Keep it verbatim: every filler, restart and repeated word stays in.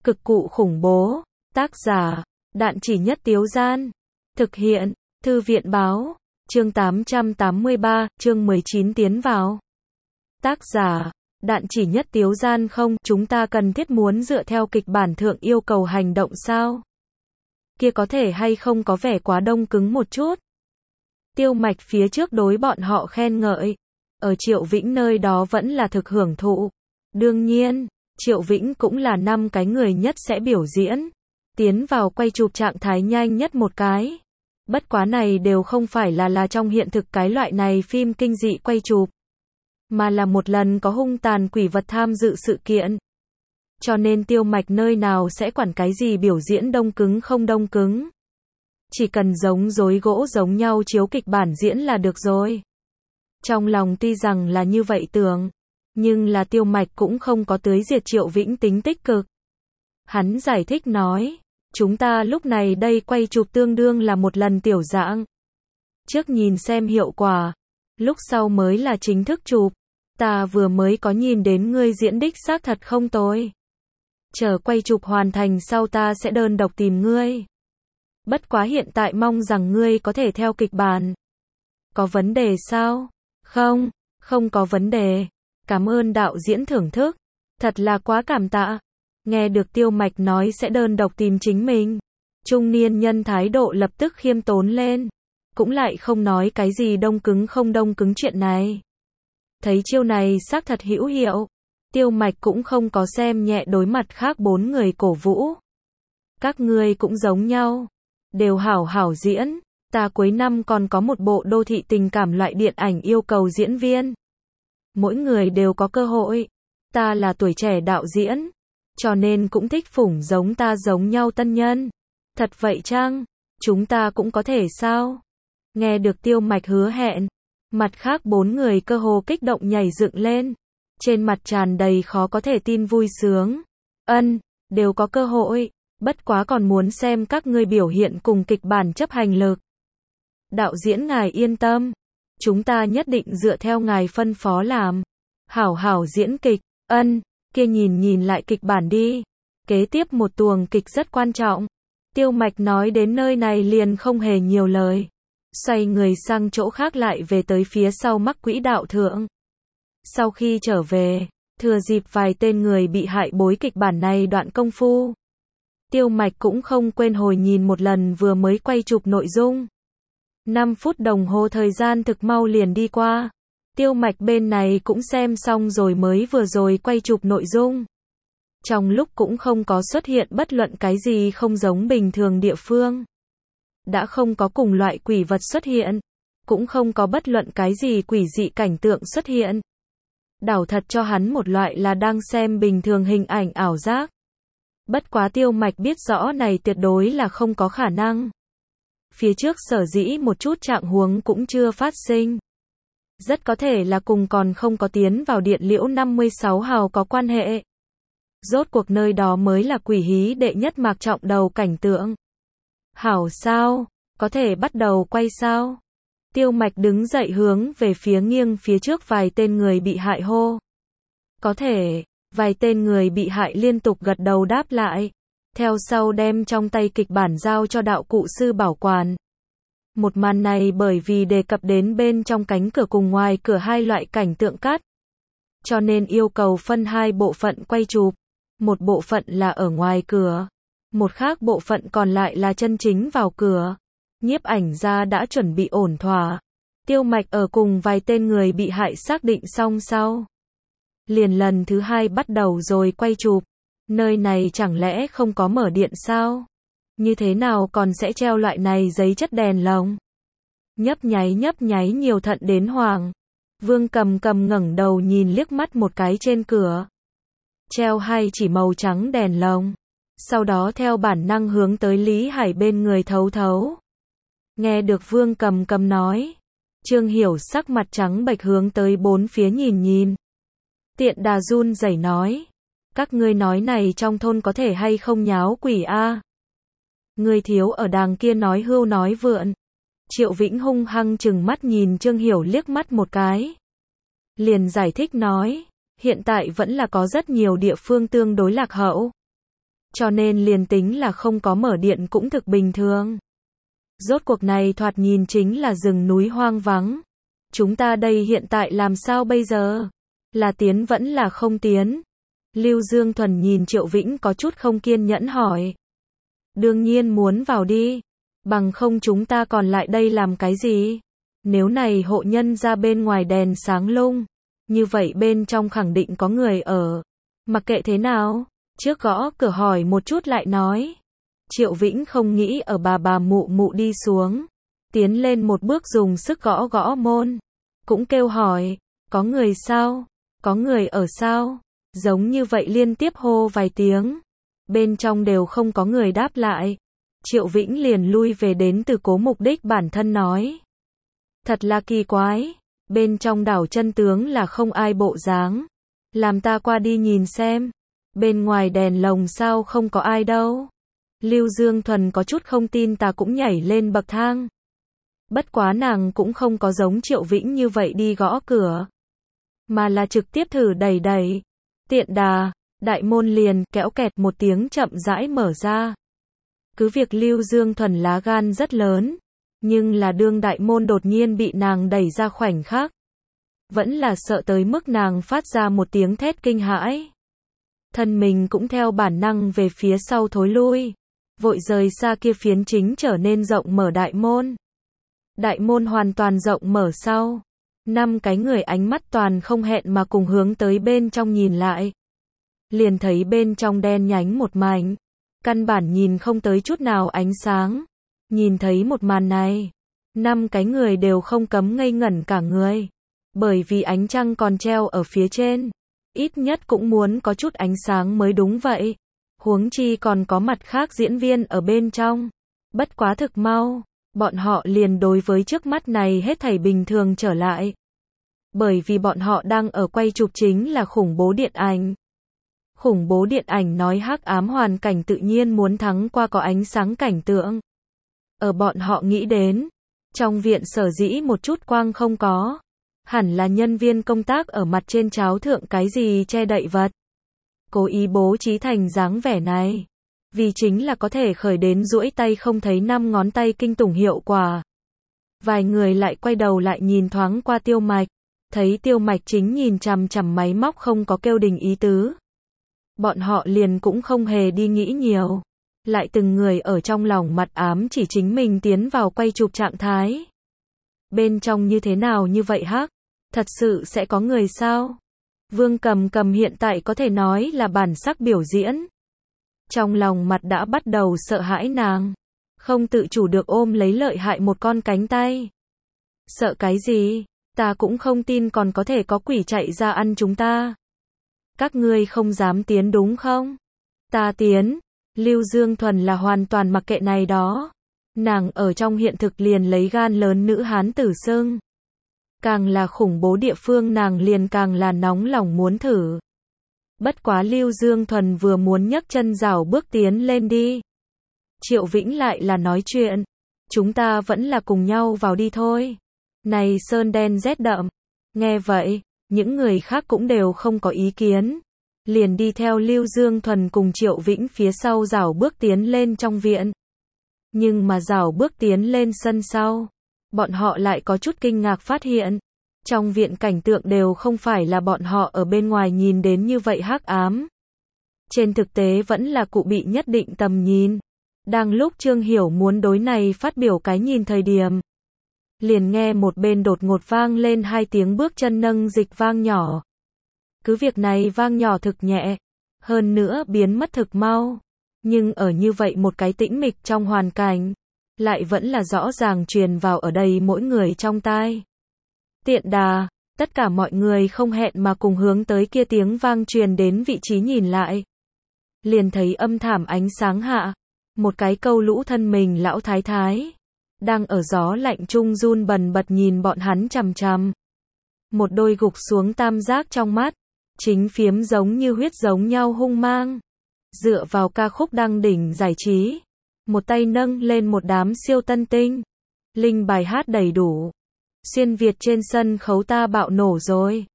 Cực cụ khủng bố. Tác giả, Đạn Chỉ Nhất Tiếu Gian. Thực hiện, Thư viện báo. Chương tám trăm tám mươi ba, chương mười chín tiến vào. Tác giả, Đạn Chỉ Nhất Tiếu Gian. Không, chúng ta cần thiết muốn dựa theo kịch bản thượng yêu cầu hành động sao? Kia có thể hay không có vẻ quá đông cứng một chút? Tiêu Mạch phía trước đối bọn họ khen ngợi. Ở Triệu Vĩnh nơi đó vẫn là thực hưởng thụ. Đương nhiên, Triệu Vĩnh cũng là năm cái người nhất sẽ biểu diễn. Tiến vào quay chụp trạng thái nhanh nhất một cái. Bất quá này đều không phải là là trong hiện thực cái loại này phim kinh dị quay chụp. Mà là một lần có hung tàn quỷ vật tham dự sự kiện. Cho nên Tiêu Mạch nơi nào sẽ quản cái gì biểu diễn đông cứng không đông cứng. Chỉ cần giống dối gỗ giống nhau chiếu kịch bản diễn là được rồi. Trong lòng tuy rằng là như vậy tưởng, nhưng là Tiêu Mạch cũng không có tưới diệt Triệu Vĩnh tính tích cực. Hắn giải thích nói, chúng ta lúc này đây quay chụp tương đương là một lần tiểu dạng. Trước nhìn xem hiệu quả, lúc sau mới là chính thức chụp. Ta vừa mới có nhìn đến ngươi diễn đích xác thật không tồi. Chờ quay chụp hoàn thành sau ta sẽ đơn độc tìm ngươi. Bất quá hiện tại mong rằng ngươi có thể theo kịch bản. Có vấn đề sao? Không, không có vấn đề. Cảm ơn đạo diễn thưởng thức. Thật là quá cảm tạ. Nghe được Tiêu Mạch nói sẽ đơn độc tìm chính mình. Trung niên nhân thái độ lập tức khiêm tốn lên. Cũng lại không nói cái gì đông cứng không đông cứng chuyện này. Thấy chiêu này xác thật hữu hiệu. Tiêu Mạch cũng không có xem nhẹ đối mặt khác bốn người cổ vũ. Các ngươi cũng giống nhau. Đều hảo hảo diễn. Ta cuối năm còn có một bộ đô thị tình cảm loại điện ảnh yêu cầu diễn viên. Mỗi người đều có cơ hội. Ta là tuổi trẻ đạo diễn. Cho nên cũng thích phủng giống ta giống nhau tân nhân. Thật vậy chăng? Chúng ta cũng có thể sao? Nghe được Tiêu Mạch hứa hẹn. Mặt khác bốn người cơ hồ kích động nhảy dựng lên. Trên mặt tràn đầy khó có thể tin vui sướng. Ân, đều có cơ hội. Bất quá còn muốn xem các ngươi biểu hiện cùng kịch bản chấp hành lực. Đạo diễn ngài yên tâm. Chúng ta nhất định dựa theo ngài phân phó làm. Hảo hảo diễn kịch. Ân, kia nhìn nhìn lại kịch bản đi. Kế tiếp một tuồng kịch rất quan trọng. Tiêu Mạch nói đến nơi này liền không hề nhiều lời. Xoay người sang chỗ khác lại về tới phía sau mắc quỹ đạo thượng. Sau khi trở về, thừa dịp vài tên người bị hại bối kịch bản này đoạn công phu. Tiêu Mạch cũng không quên hồi nhìn một lần vừa mới quay chụp nội dung. năm phút đồng hồ thời gian thực mau liền đi qua. Tiêu Mạch bên này cũng xem xong rồi mới vừa rồi quay chụp nội dung. Trong lúc cũng không có xuất hiện bất luận cái gì không giống bình thường địa phương. Đã không có cùng loại quỷ vật xuất hiện. Cũng không có bất luận cái gì quỷ dị cảnh tượng xuất hiện. Đảo thật cho hắn một loại là đang xem bình thường hình ảnh ảo giác. Bất quá Tiêu Mạch biết rõ này tuyệt đối là không có khả năng. Phía trước sở dĩ một chút trạng huống cũng chưa phát sinh. Rất có thể là cùng còn không có tiến vào điện liễu năm mươi sáu hào có quan hệ. Rốt cuộc nơi đó mới là quỷ hí đệ nhất mạc trọng đầu cảnh tượng. Hảo sao? Có thể bắt đầu quay sao? Tiêu Mạch đứng dậy hướng về phía nghiêng phía trước vài tên người bị hại hô. Có thể, vài tên người bị hại liên tục gật đầu đáp lại. Theo sau đem trong tay kịch bản giao cho đạo cụ sư bảo quản. Một màn này bởi vì đề cập đến bên trong cánh cửa cùng ngoài cửa hai loại cảnh tượng cắt. Cho nên yêu cầu phân hai bộ phận quay chụp. Một bộ phận là ở ngoài cửa. Một khác bộ phận còn lại là chân chính vào cửa. Nhiếp ảnh gia đã chuẩn bị ổn thỏa. Tiêu Mạch ở cùng vài tên người bị hại xác định xong sau. Liền lần thứ hai bắt đầu rồi quay chụp. Nơi này chẳng lẽ không có mở điện sao? Như thế nào còn sẽ treo loại này giấy chất đèn lồng? Nhấp nháy nhấp nháy nhiều thận đến hoàng. Vương Cầm Cầm ngẩng đầu nhìn liếc mắt một cái trên cửa. Treo hai chỉ màu trắng đèn lồng. Sau đó theo bản năng hướng tới Lý Hải bên người thấu thấu. Nghe được Vương Cầm Cầm nói. Trương Hiểu sắc mặt trắng bệch hướng tới bốn phía nhìn nhìn. Tiện đà run rẩy nói. Các ngươi nói này trong thôn có thể hay không nháo quỷ a? Người thiếu ở đàng kia nói hưu nói vượn. Triệu Vĩnh hung hăng chừng mắt nhìn Trương Hiểu liếc mắt một cái. Liền giải thích nói. Hiện tại vẫn là có rất nhiều địa phương tương đối lạc hậu. cho nên liền tính là không có mở điện cũng thực bình thường. Rốt cuộc này thoạt nhìn chính là rừng núi hoang vắng. Chúng ta đây hiện tại làm sao bây giờ? Là tiến vẫn là không tiến? Lưu Dương Thuần nhìn Triệu Vĩnh có chút không kiên nhẫn hỏi. Đương nhiên muốn vào đi. Bằng không chúng ta còn lại đây làm cái gì? Nếu này hộ nhân ra bên ngoài đèn sáng lung, như vậy bên trong khẳng định có người ở. Mặc kệ thế nào, trước gõ cửa hỏi một chút lại nói. Triệu Vĩnh không nghĩ ở bà bà mụ mụ đi xuống. Tiến lên một bước dùng sức gõ gõ môn. Cũng kêu hỏi, có người sao? Có người ở sao? Giống như vậy liên tiếp hô vài tiếng. Bên trong đều không có người đáp lại. Triệu Vĩnh liền lui về đến từ cố mục đích bản thân nói. Thật là kỳ quái. Bên trong đảo chân tướng là không ai bộ dáng. Làm ta qua đi nhìn xem. Bên ngoài đèn lồng sao không có ai đâu. Lưu Dương Thuần có chút không tin ta cũng nhảy lên bậc thang. Bất quá nàng cũng không có giống Triệu Vĩnh như vậy đi gõ cửa. Mà là trực tiếp thử đẩy đẩy. Tiện đà, đại môn liền kéo kẹt một tiếng chậm rãi mở ra. Cứ việc Lưu Dương Thuần lá gan rất lớn. Nhưng là đương đại môn đột nhiên bị nàng đẩy ra khoảnh khắc. Vẫn là sợ tới mức nàng phát ra một tiếng thét kinh hãi. Thân mình cũng theo bản năng về phía sau thối lui. Vội rời xa kia phiến chính trở nên rộng mở đại môn. Đại môn hoàn toàn rộng mở sau. Năm cái người ánh mắt toàn không hẹn mà cùng hướng tới bên trong nhìn lại. Liền thấy bên trong đen nhánh một mảnh. Căn bản nhìn không tới chút nào ánh sáng. Nhìn thấy một màn này. Năm cái người đều không cấm ngây ngẩn cả người. Bởi vì ánh trăng còn treo ở phía trên. Ít nhất cũng muốn có chút ánh sáng mới đúng vậy. Huống chi còn có mặt khác diễn viên ở bên trong. Bất quá thực mau. Bọn họ liền đối với trước mắt này hết thảy bình thường trở lại. Bởi vì bọn họ đang ở quay chụp chính là khủng bố điện ảnh. Khủng bố điện ảnh nói hắc ám hoàn cảnh tự nhiên muốn thắng qua có ánh sáng cảnh tượng. Ở bọn họ nghĩ đến, trong viện sở dĩ một chút quang không có. Hẳn là nhân viên công tác ở mặt trên cháo thượng cái gì che đậy vật. Cố ý bố trí thành dáng vẻ này. Vì chính là có thể khởi đến duỗi tay không thấy năm ngón tay kinh tủng hiệu quả. Vài người lại quay đầu lại nhìn thoáng qua Tiêu Mạch. Thấy Tiêu Mạch chính nhìn chằm chằm máy móc không có kêu đình ý tứ. Bọn họ liền cũng không hề đi nghĩ nhiều. Lại từng người ở trong lòng mặt ám chỉ chính mình tiến vào quay chụp trạng thái. Bên trong như thế nào như vậy hắc? Thật sự sẽ có người sao? Vương Cầm Cầm hiện tại có thể nói là bản sắc biểu diễn. Trong lòng mặt đã bắt đầu sợ hãi nàng. Không tự chủ được ôm lấy lợi hại một con cánh tay. Sợ cái gì? Ta cũng không tin còn có thể có quỷ chạy ra ăn chúng ta. Các ngươi không dám tiến đúng không? Ta tiến. Lưu Dương Thuần là hoàn toàn mặc kệ này đó. Nàng ở trong hiện thực liền lấy gan lớn nữ hán tử xưng. Càng là khủng bố địa phương nàng liền càng là nóng lòng muốn thử. Bất quá Lưu Dương Thuần vừa muốn nhấc chân rảo bước tiến lên đi. Triệu Vĩnh lại là nói chuyện. Chúng ta vẫn là cùng nhau vào đi thôi. Này sơn đen rét đậm. Nghe vậy, những người khác cũng đều không có ý kiến. Liền đi theo Lưu Dương Thuần cùng Triệu Vĩnh phía sau rảo bước tiến lên trong viện. Nhưng mà rảo bước tiến lên sân sau. Bọn họ lại có chút kinh ngạc phát hiện. Trong viện cảnh tượng đều không phải là bọn họ ở bên ngoài nhìn đến như vậy hắc ám. Trên thực tế vẫn là cụ bị nhất định tầm nhìn. Đang lúc Trương Hiểu muốn đối này phát biểu cái nhìn thời điểm. Liền nghe một bên đột ngột vang lên hai tiếng bước chân nâng dịch vang nhỏ. Cứ việc này vang nhỏ thực nhẹ. Hơn nữa biến mất thực mau. Nhưng ở như vậy một cái tĩnh mịch trong hoàn cảnh. Lại vẫn là rõ ràng truyền vào ở đây mỗi người trong tai. Tiện đà, tất cả mọi người không hẹn mà cùng hướng tới kia tiếng vang truyền đến vị trí nhìn lại. Liền thấy âm thảm ánh sáng hạ. Một cái câu lũ thân mình lão thái thái. Đang ở gió lạnh trung run bần bật nhìn bọn hắn chằm chằm. Một đôi gục xuống tam giác trong mắt. Chính phiếm giống như huyết giống nhau hung mang. Dựa vào ca khúc đăng đỉnh giải trí. Một tay nâng lên một đám siêu tân tinh. Linh bài hát đầy đủ. Xuyên Việt trên sân khấu ta bạo nổ rồi.